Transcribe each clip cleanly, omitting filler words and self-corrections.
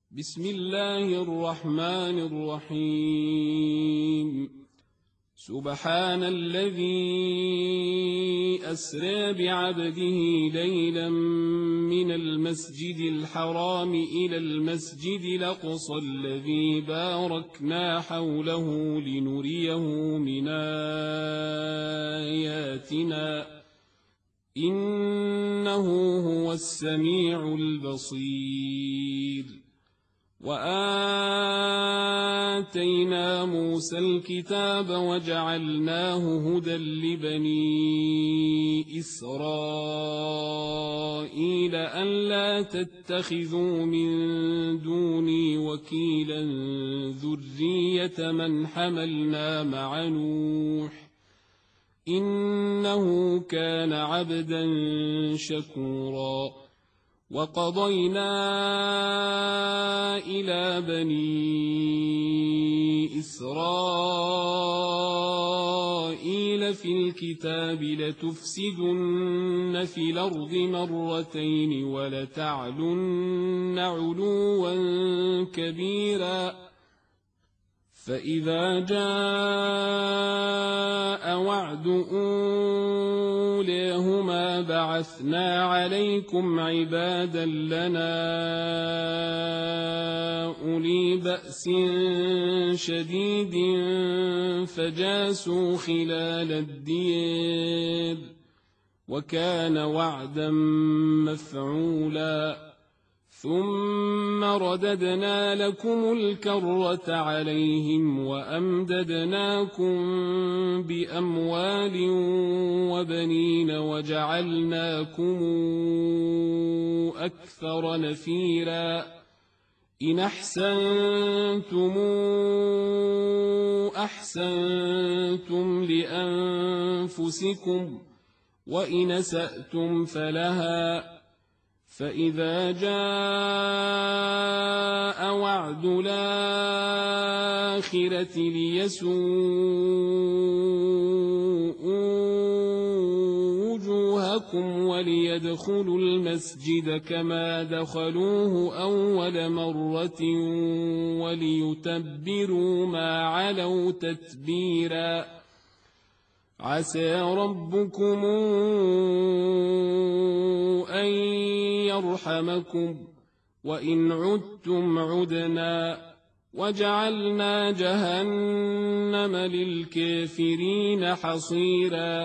بسم الله الرحمن الرحيم. سبحان الذي أسرى بعبده ليلا من المسجد الحرام إلى المسجد الأقصى الذي باركنا حوله لنريه من آياتنا إنه هو السميع البصير. وآتينا موسى الكتاب وجعلناه هدى لبني إسرائيل ألا تتخذوا من دوني وكيلا ذرية من حملنا مع نوح إنه كان عبدا شكورا. وقضينا إلى بني إسرائيل في الكتاب لتفسدن في الأرض مرتين ولتعلن علوا كبيرا. فإذا جاء وعد أوليهما بعثنا عليكم عبادا لنا أولي بأس شديد فجاسوا خلال الدير وكان وعدا مفعولا. ثم رددنا لكم الكرة عليهم وأمددناكم بأموال وبنين وجعلناكم أكثر نفيرا. إن أحسنتم أحسنتم لأنفسكم وإن أسأتم فلها. فإذا جاء وعد الآخرة ليسوءوا وجوهكم وليدخلوا المسجد كما دخلوه أول مرة وليتبروا ما علوا تتبيرا. عسى ربكم أن يرحمكم وإن عدتم عدنا وجعلنا جهنم للكافرين حصيرا.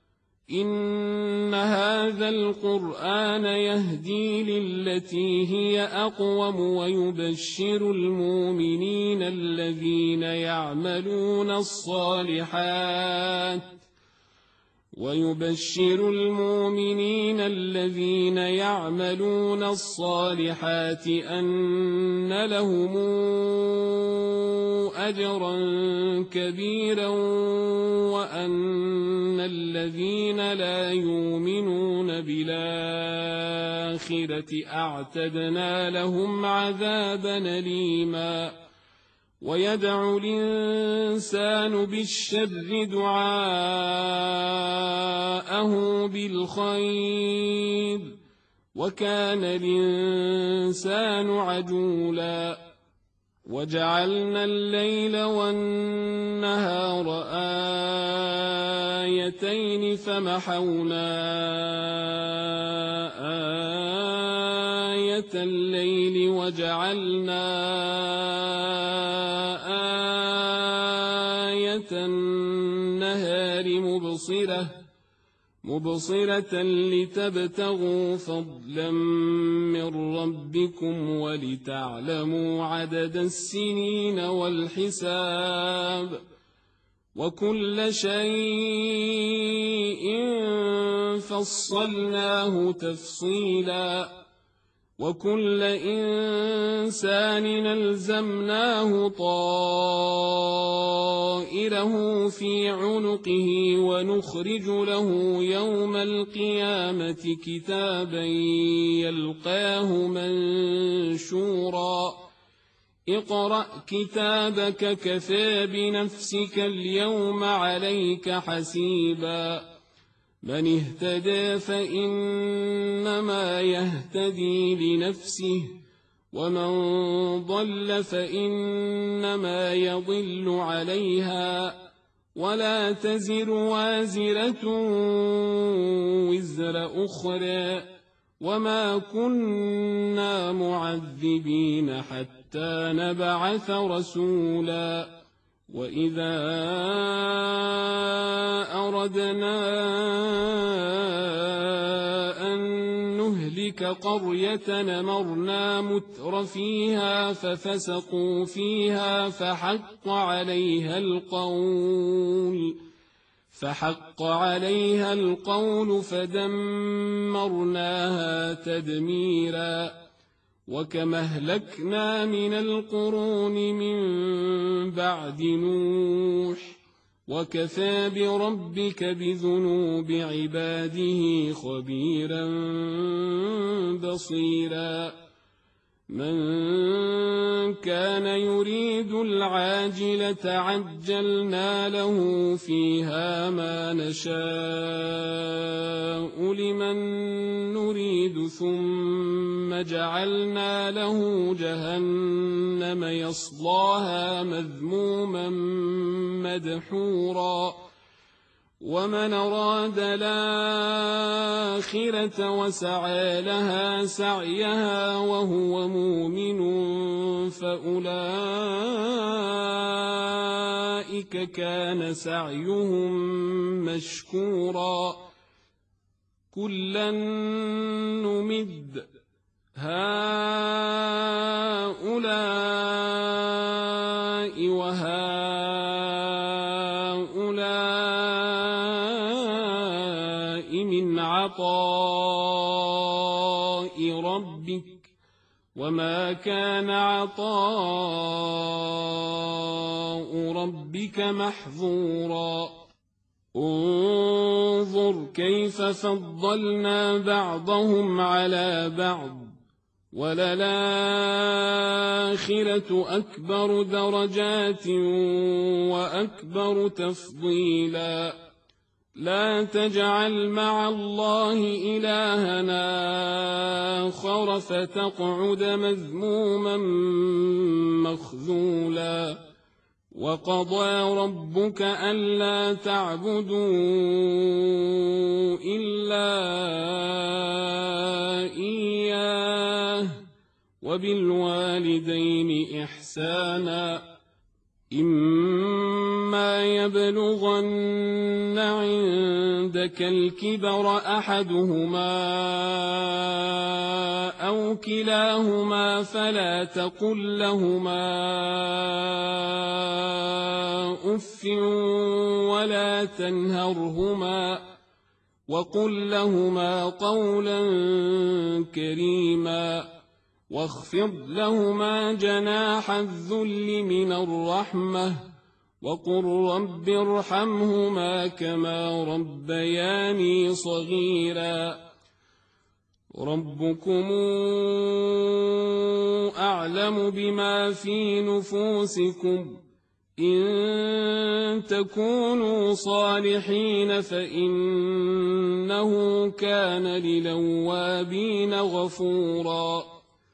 إن هذا القرآن يهدي للتي هي أقوم ويبشر المؤمنين الذين يعملون الصالحات أن لهم أجرا كبيرا وأن الذين لا يؤمنون بالآخرة أعتدنا لهم عذابا أليما. ويدعو الإنسان بالشر دعاءه بالخير وكان الإنسان عجولا. وجعلنا الليل والنهار آيتين فمحونا آية الليل وجعلنا آية النهار مبصرة لتبتغوا فضلا من ربكم ولتعلموا عدد السنين والحساب وكل شيء فصلناه تفصيلا. وكل إنسان ألزمناه طائره في عنقه ونخرج له يوم القيامة كتابا يلقاه منشورا. اقرأ كتابك كفى بنفسك اليوم عليك حسيبا. من اهتدى فإنما يهتدي لنفسه ومن ضل فإنما يضل عليها ولا تزر وازرة وزر أخرى وما كنا معذبين حتى نبعث رسولا وإذا أردنا أن نهلك قرية أمرنا متر فيها ففسقوا فيها فحق عليها القول فدمرناها تدميرا وكما أهلكنا من القرون من بعد نوح وكفى بربك بذنوب عباده خبيرا بصيرا من كان يريد العاجلة عجلنا له فيها ما نشاء لمن نريد ثم جعلنا له جهنم يصلاها مذموما مدحورا ومن أراد الآخرة وسعى لها سعيها وهو مؤمن فأولئك كان سعيهم مشكورا كلا نمد هؤلاء وهؤلاء من عطاء ربك وما كان عطاء ربك محظورا انظر كيف فضلنا بعضهم على بعض وللآخرة أكبر درجات وأكبر تفضيلا لا تجعل مع الله إلهنا آخر فتقعد مذموما مخذولا وقضى ربك ألا تعبدوا إلا إياه وبالوالدين إحسانا إما يبلغن عندك الكبر أحدهما أو كلاهما فلا تقل لهما أف ولا تنهرهما وقل لهما قولا كريما واخفض لهما جناح الذل من الرحمة وقل رب ارحمهما كما ربياني صغيرا ربكم أعلم بما في نفوسكم إن تكونوا صالحين فإنه كان للأوابين غفورا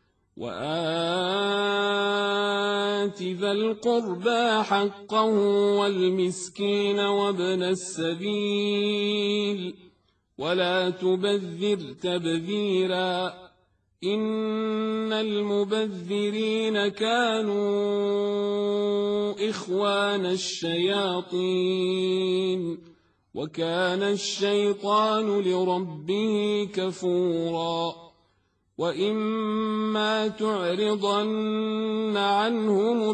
وآت ذا القربى حقه والمسكين وابن السبيل ولا تبذر تبذيرا إن المبذرين كانوا إخوان الشياطين وكان الشيطان لربه كفورا وإما تعرضن عنهم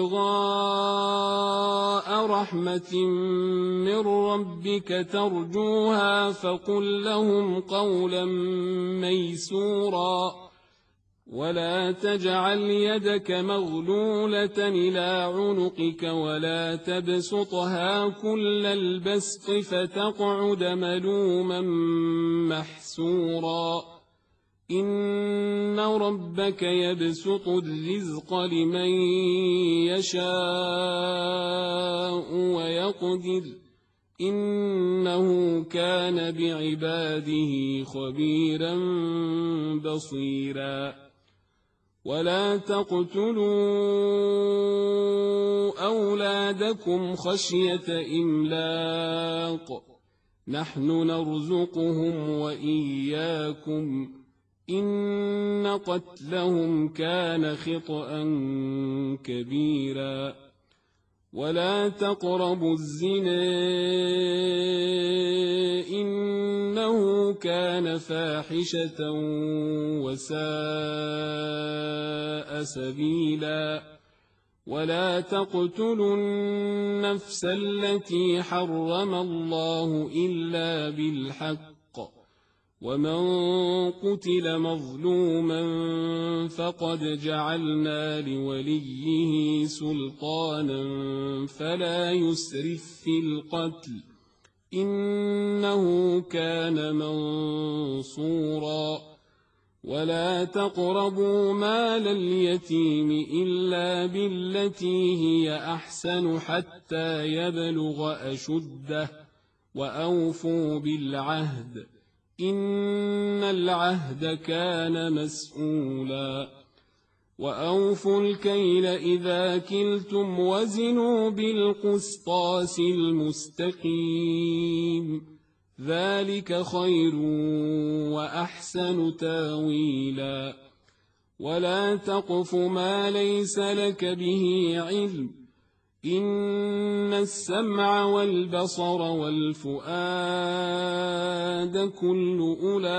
ابتغاء رحمة من ربك ترجوها فقل لهم قولا ميسورا ولا تجعل يدك مغلولة إلى عنقك ولا تبسطها كل البسط فتقعد ملوما محسورا إن ربك يبسط الرزق لمن يشاء ويقدر إنه كان بعباده خبيرا بصيرا ولا تقتلوا أولادكم خشية إملاق نحن نرزقهم وإياكم إن قتلهم كان خطأ كبيرا ولا تقربوا الزنا إنه كان فاحشة وساء سبيلا ولا تقتلوا النفس التي حرم الله إلا بالحق ومن قتل مظلوما فقد جعلنا لوليه سلطانا فلا يسرف في القتل إنه كان منصورا ولا تقربوا مال اليتيم إلا بالتي هي أحسن حتى يبلغ أشده وأوفوا بالعهد إن العهد كان مسؤولا وأوفوا الكيل إذا كلتم وزنوا بالقسطاس المستقيم ذلك خير وأحسن تاويلا ولا تقف ما ليس لك به علم إن السمع والبصر والفؤاد كل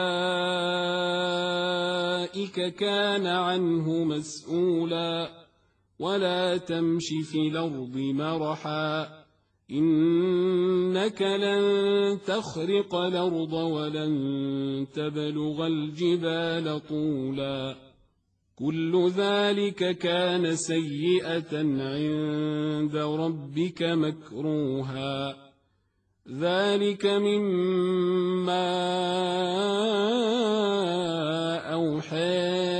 أولئك كان عنه مسؤولا ولا تمش في الأرض مرحا إنك لن تخرق الأرض ولن تبلغ الجبال طولا كل ذلك كان سيئة عند ربك مكروها ذلك مما أوحى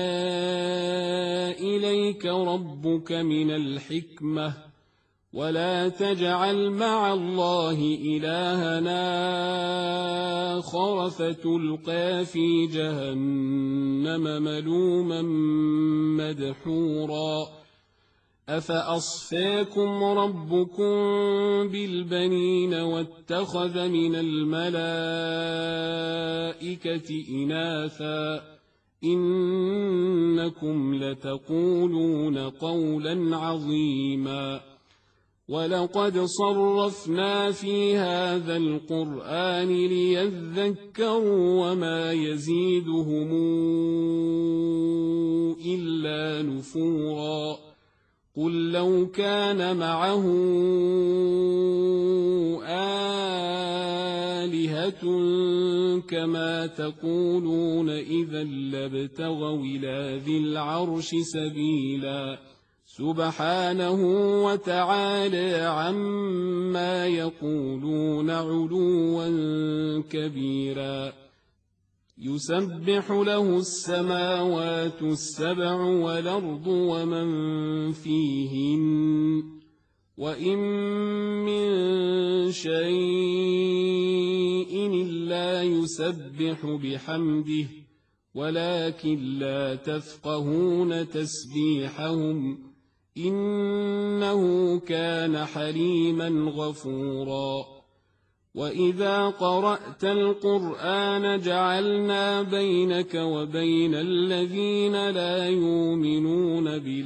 إليك ربك من الحكمة ولا تجعل مع الله إلهنا آخر فتلقى في جهنم ملوما مدحورا أفأصفاكم ربكم بالبنين واتخذ من الملائكة إناثا إنكم لتقولون قولا عظيما ولقد صرفنا في هذا القرآن ليذكروا وما يزيدهم إلا نفورا قل لو كان معه آلهة كما تقولون إذا لابتغوا إلى ذي العرش سبيلا سبحانه وتعالى عما يقولون علوا كبيرا يسبح له السماوات السبع والأرض ومن فيهن وإن من شيء إلا يسبح بحمده ولكن لا تفقهون تسبيحهم إنه كان حليما غفورا وإذا قرأت القرآن جعلنا بينك وبين الذين لا يؤمنون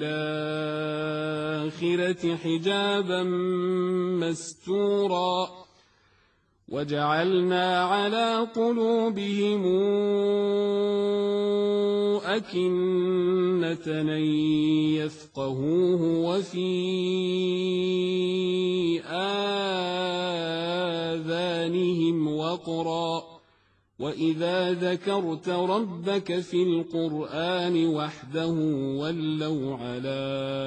بالآخرة حجابا مستورا وجعلنا على قلوبهم أكنة أن يفقهوه وفي آذانهم وقرا وإذا ذكرت ربك في القرآن وحده ولوا على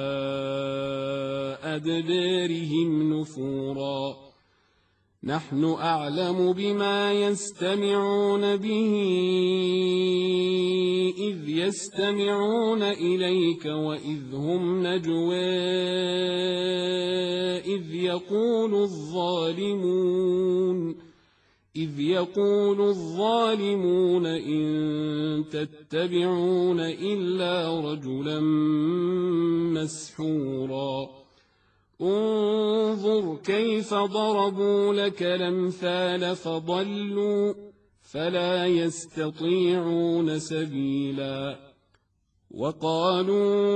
أدبارهم نفورا نحن أعلم بما يستمعون به إذ يستمعون إليك وإذ هم نجوى إذ يقول الظالمون إذ يقول الظالمون إن تتبعون إلا رجلا مسحورا انظر كيف ضربوا لك الأمثال فضلوا فلا يستطيعون سبيلا وقالوا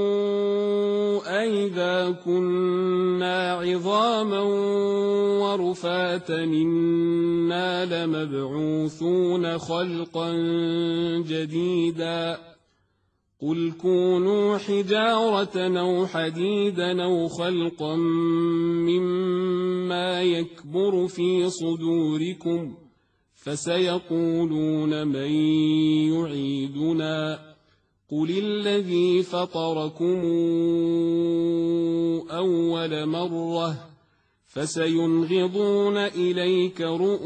أئذا كنا عظاما ورفاتا إنا لمبعوثون خلقا جديدا قل كونوا حجارة أو حديدا أو خلقا مما يكبر في صدوركم فسيقولون من يعيدنا قل الذي فطركم أول مرة فسينغضون إليك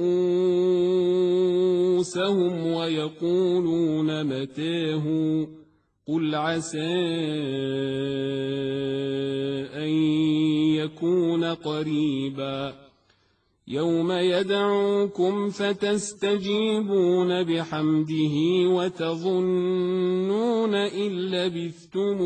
رؤوسهم ويقولون متاه قل عسى أن يكون قريبا يوم يدعوكم فتستجيبون بحمده وتظنون إن لبثتم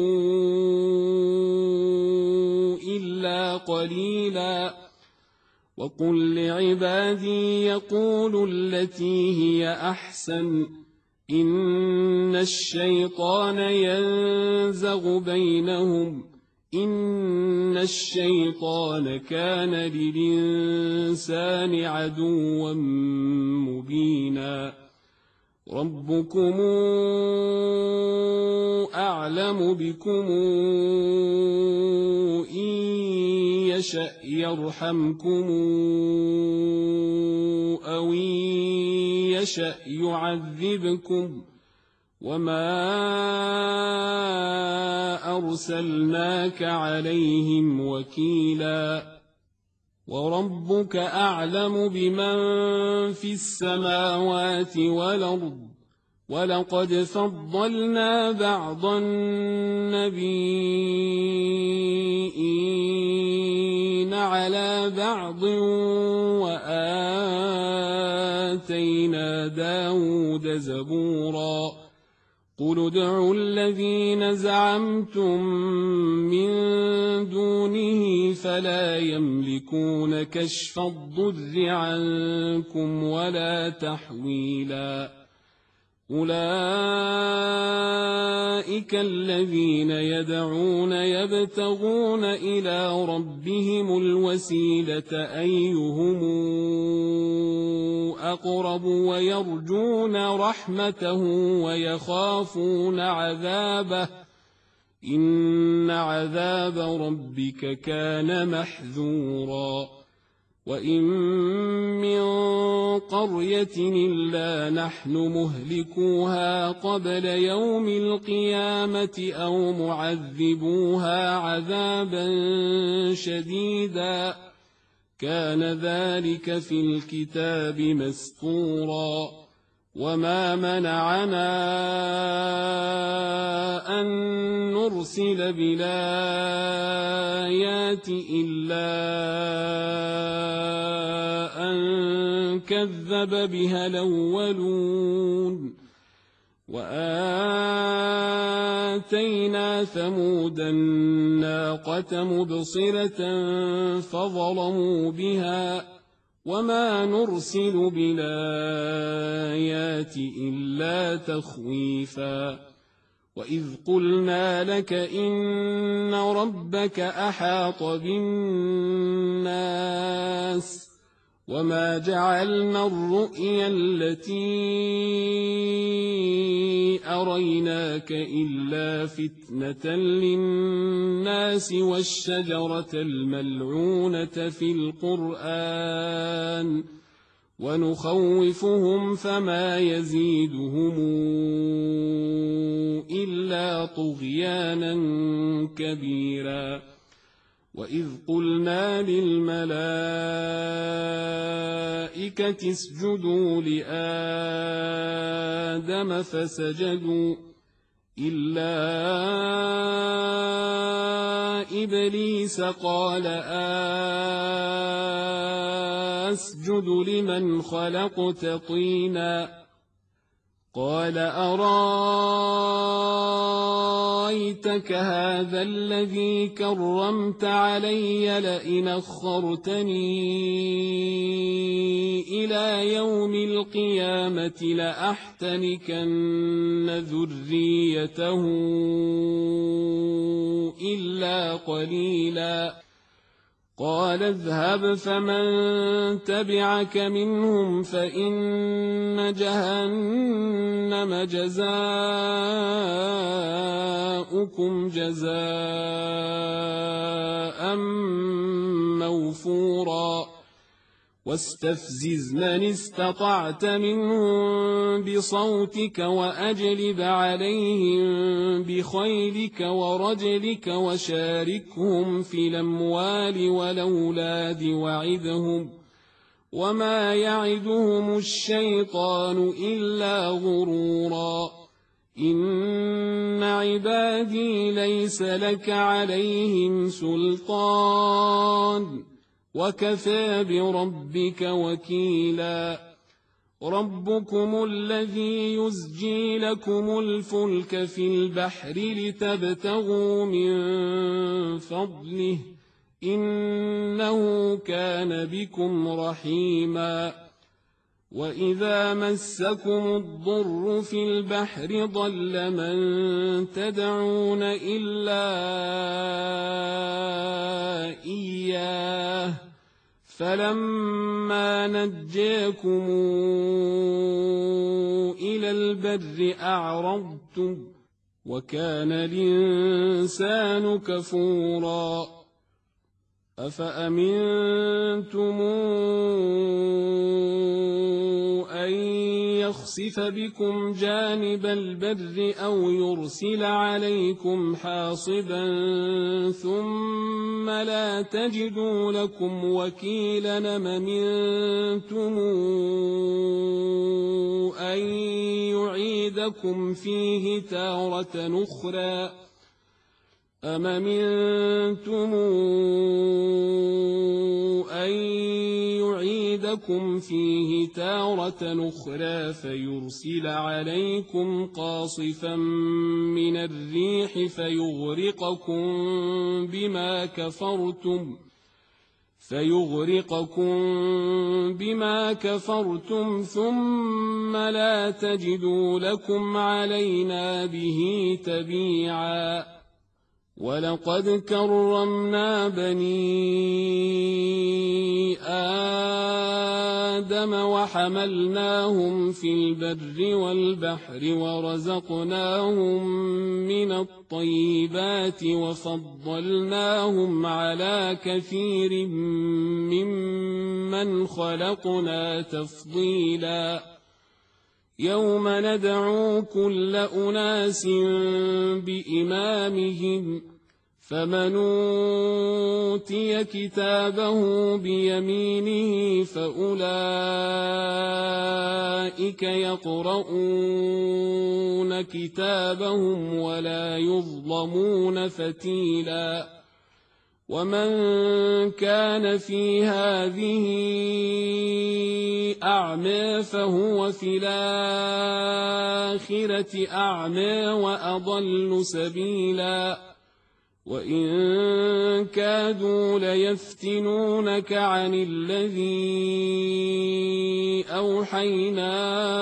إلا قليلا وقل لعبادي يقولوا التي هي أحسن إن الشيطان ينزغ بينهم إن الشيطان كان للإنسان عدوا مبينا ربكم أعلم بكم إن يشأ يرحمكم أو إن يشأ يعذبكم وما أرسلناك عليهم وكيلا وربك أعلم بمن في السماوات والأرض ولقد فضلنا بعض النبيين على بعض وآتينا داود زبورا قل ادعوا الذين زعمتم من دونه فلا يملكون كشف الضر عنكم ولا تحويلا أولئك الذين يدعون يبتغون إلى ربهم الوسيلة أيهم أقرب ويرجون رحمته ويخافون عذابه إن عذاب ربك كان محذورا وإن من قرية إلا نحن مهلكوها قبل يوم القيامة أو معذبوها عذابا شديدا كان ذلك في الكتاب مسطورا وما منعنا أن نرسل بالآيات إلا أن كذب بها الأولون وآتينا ثمود الناقة مبصرة فظلموا بها وما نرسل بالآيات إلا تخويفا وإذ قلنا لك إن ربك أحاط بالناس وما جعلنا الرؤيا التي أريناك إلا فتنة للناس والشجرة الملعونة في القرآن ونخوفهم فما يزيدهم إلا طغيانا كبيرا وإذ قلنا للملائكة اسجدوا لآدم فسجدوا إلا إبليس قال أسجد لمن خلقت طينا قال أرايتك هذا الذي كرمت علي لئن أخرتني إلى يوم القيامة لأحتنكن ذريته إلا قليلا قال اذهب فمن تبعك منهم فإن جهنم جزاؤكم جزاء موفورا واستفزز من استطعت منهم بصوتك وأجلب عليهم بخيلك ورجلك وشاركهم في الأموال والأولاد وعدهم وما يعدهم الشيطان إلا غرورا إن عبادي ليس لك عليهم سلطان وكفى بربك وكيلا ربكم الذي يزجي لكم الفلك في البحر لتبتغوا من فضله إنه كان بكم رحيما وإذا مسكم الضر في البحر ضل من تدعون إلا إياه فلما نجاكم إلى البر أعرضتم وكان الإنسان كفورا أفأمنتم أن يخسف بكم جانب البر أو يرسل عليكم حاصبا ثم لا تجدوا لكم وكيلا أم أمنتم أن يعيدكم فيه تارة أخرى أم أمنتم أن يعيدكم فيه تارة أخرى فيرسل عليكم قاصفا من الريح فيغرقكم بما كفرتم ثم لا تجدوا لكم علينا به تبيعا ولقد كرمنا بني آدم وحملناهم في البر والبحر ورزقناهم من الطيبات وفضلناهم على كثير ممن خلقنا تفضيلا يوم ندعو كل أناس بإمامهم فمن أوتي كتابه بيمينه فأولئك يقرؤون كتابهم ولا يظلمون فتيلا ومن كان في هذه أعمى فهو في الآخرة أعمى وأضل سبيلا وإن كادوا ليفتنونك عن الذي أوحينا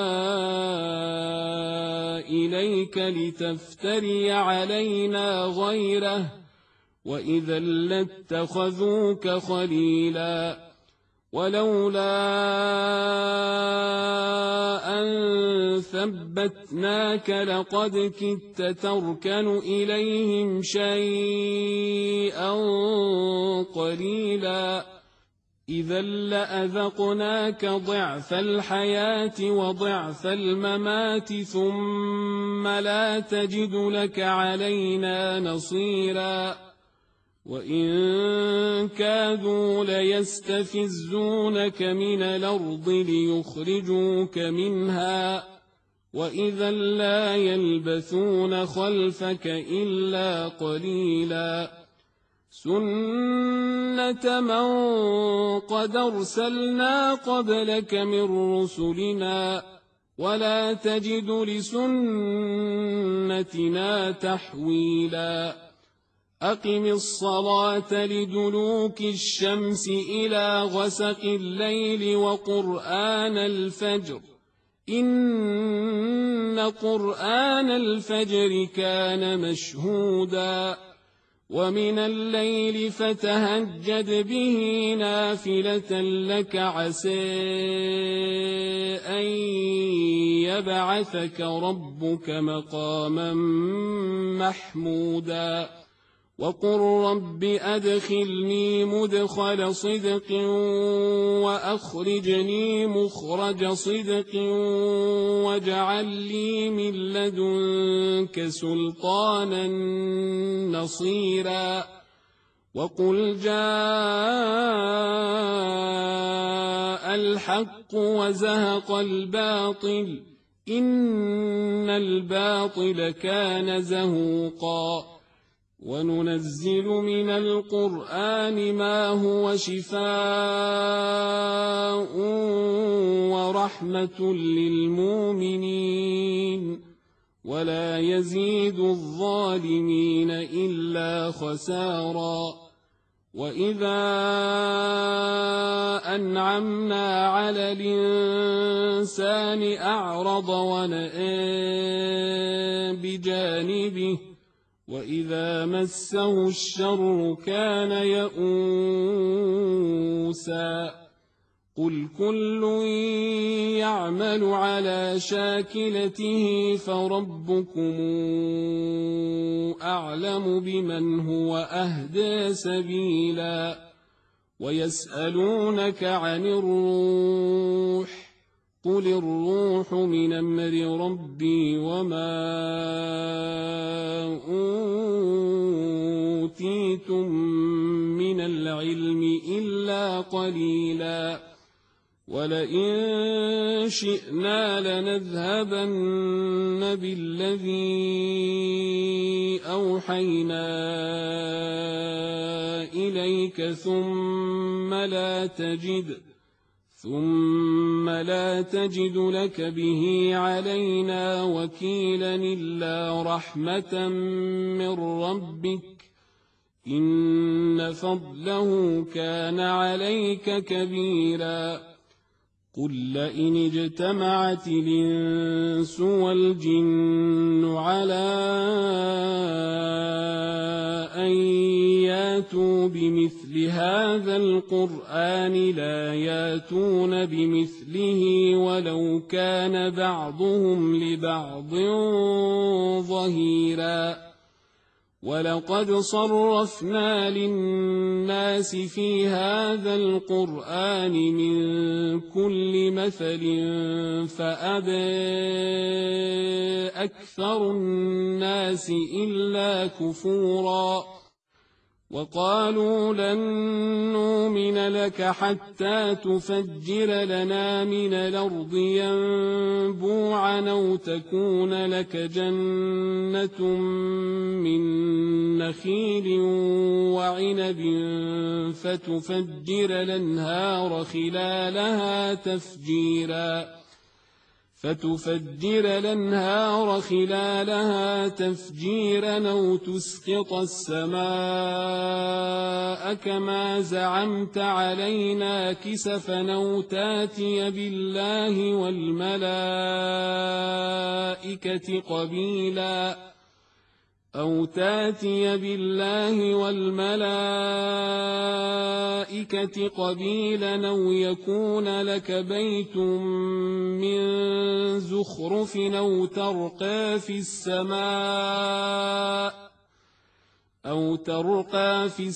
إليك لتفتري علينا غيره وإذا لاتخذوك خليلا ولولا أن ثبتناك لقد كدت تركن إليهم شيئا قليلا إذا لأذقناك ضعف الحياة وضعف الممات ثم لا تجد لك علينا نصيرا وإن كادوا ليستفزونك من الأرض ليخرجوك منها وإذا لا يلبثون خلفك إلا قليلا سنة من قد أرسلنا قبلك من رسلنا ولا تجد لسنتنا تحويلا أقم الصلاة لدلوك الشمس إلى غسق الليل وقرآن الفجر إن قرآن الفجر كان مشهودا ومن الليل فتهجد به نافلة لك عسى أن يبعثك ربك مقاما محمودا وقل رب أدخلني مدخل صدق وأخرجني مخرج صدق واجعل لي من لدنك سلطانا نصيرا وقل جاء الحق وزهق الباطل إن الباطل كان زهوقا وننزل من القرآن ما هو شفاء ورحمة للمؤمنين ولا يزيد الظالمين إلا خسارا وإذا أنعمنا على الإنسان أعرض ونأى بجانبه وإذا مسه الشر كان يئوسا قل كل يعمل على شاكلته فربكم أعلم بمن هو أهدى سبيلا ويسألونك عن الروح قل الروح من أمر ربي وما أوتيتم من العلم إلا قليلا ولئن شئنا لنذهبن بالذي أوحينا إليك ثم لا تجد لك به علينا وكيلا إلا رحمة من ربك إن فضله كان عليك كبيرا قل لئن اجتمعت الإنس والجن على أن ياتوا بمثل هذا القرآن لا ياتون بمثله ولو كان بعضهم لبعض ظهيرا ولقد صرفنا للناس في هذا القرآن من كل مثل فأبى أكثر الناس إلا كفورا وقالوا لن نؤمن لك حتى تفجر لنا من الأرض ينبوعا أو تكون لك جنة من نخيل وعنب فتفجر الأنهار خلالها تفجيرا أو تسقط السماء كما زعمت علينا كسفا أو تاتي بالله والملائكة قبيلا أو يكون لك بيت من زخرف أو ترقى في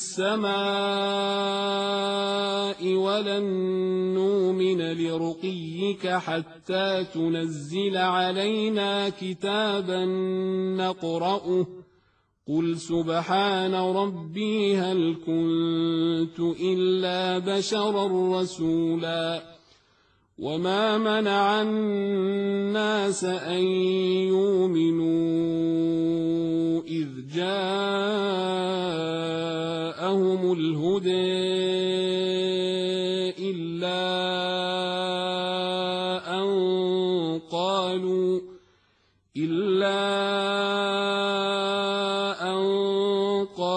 السماء ولن نؤمن لرقيك حتى تنزل علينا كتابا نقرأه قل سبحان ربي هل كنت إلا بشرا رسولا وما منع الناس أن يؤمنوا إذ جاءهم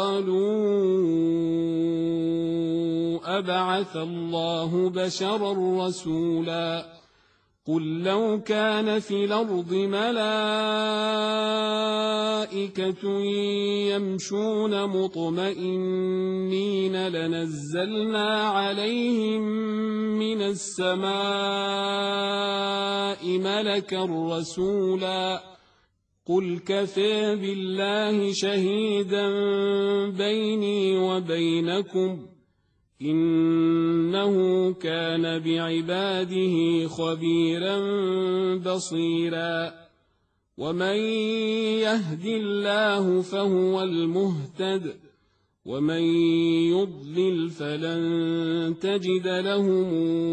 قالوا أبعث الله بشرا رسولا قل لو كان في الأرض ملائكة يمشون مطمئنين لنزلنا عليهم من السماء ملكا رسولا قل كفى بالله شهيدا بيني وبينكم إنه كان بعباده خبيرا بصيرا ومن يهد الله فهو المهتد ومن يضلل فلن تجد لهم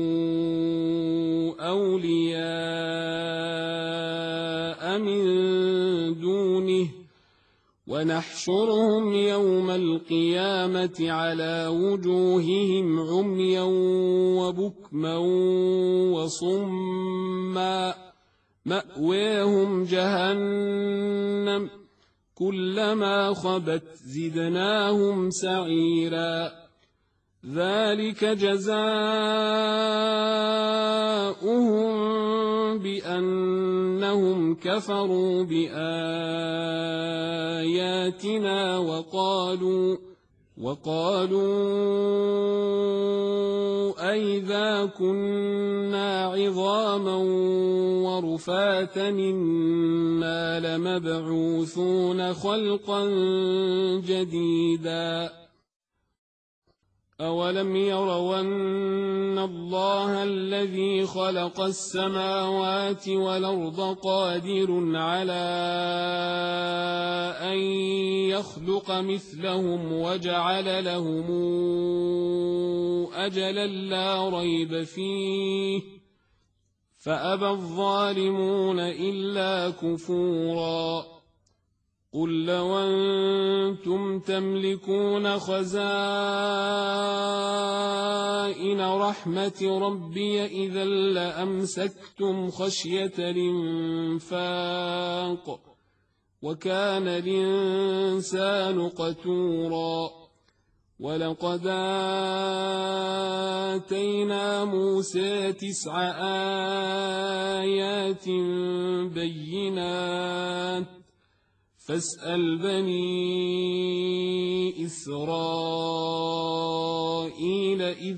أولياء من دونه ونحشرهم يوم القيامة على وجوههم عميا وبكما وصما مأواهم جهنم كلما خبت زدناهم سعيرا ذلك جزاؤهم بأنهم كفروا بآياتنا وقالوا أئذا كنا عظاما ورفاتا إنا لمبعوثون خلقا جديدا أولم يروا أن الله الذي خلق السماوات والأرض قادر على أن يخلق مثلهم وجعل لهم أجلا لا ريب فيه فأبى الظالمون إلا كفورا قل لو أنتم تملكون خزائن رحمة ربي إذا لأمسكتم خشية الإنفاق وكان الإنسان قتورا ولقد آتينا موسى 9 آيات بينات فاسأل بني إسرائيل إذ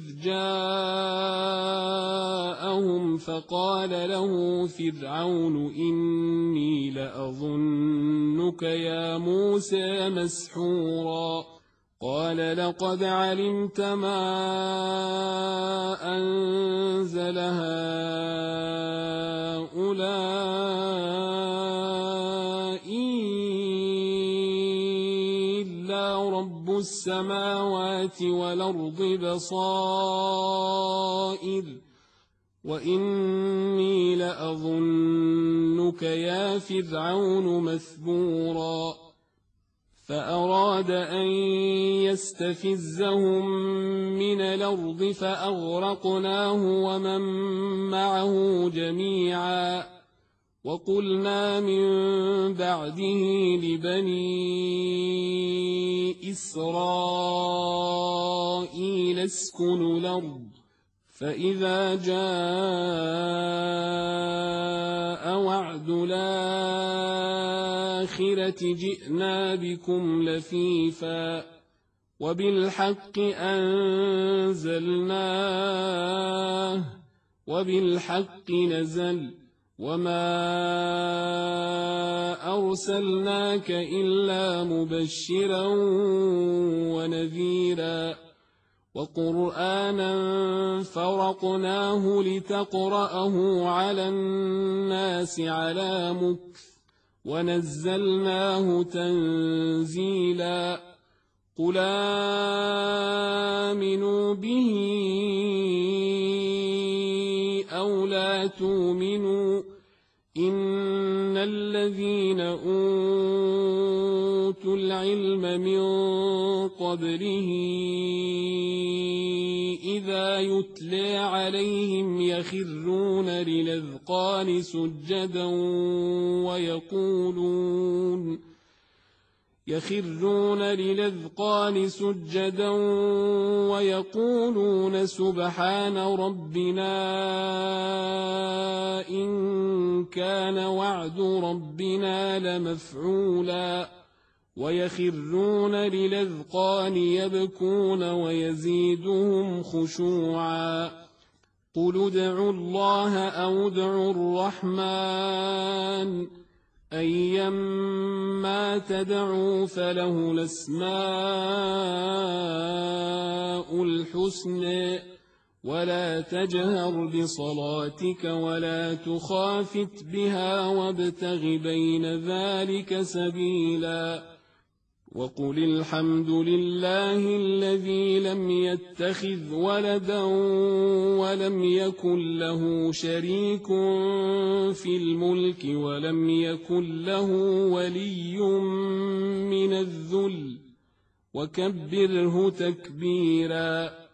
جاءهم فقال له فرعون إني لأظنك يا موسى مسحورا قال لقد علمت ما أنزل هؤلاء إلا رب السماوات والأرض بصائر وإني لأظنك يا فرعون مثبورا فأراد أن يستفزهم من الأرض فأغرقناه ومن معه جميعا وقلنا من بعده لبني إسرائيل اسكنوا الأرض فإذا جاء وعد الآخرة جئنا بكم لفيفا وبالحق أنزلناه وبالحق نزل وما أرسلناك إلا مبشرا ونذيرا وقرآنا فرقناه لتقرأه على الناس على مكث ونزلناه تنزيلا قل آمنوا به أو لا تؤمنوا إن الذين أوتوا العلم من قبله إذا يتلى عليهم يخرون للأذقان سجدا يخرون للأذقان سجدا ويقولون سبحان ربنا إن كان وعد ربنا لمفعولا ويخرون للأذقان يبكون ويزيدهم خشوعا قل ادعوا الله أو ادعوا الرحمن أيما تدعوا فله الأسماء الحسنى ولا تجهر بصلاتك ولا تخافت بها وابتغ بين ذلك سبيلا وقل الحمد لله الذي لم يتخذ ولدا ولم يكن له شريك في الملك ولم يكن له ولي من الذل وكبره تكبيرا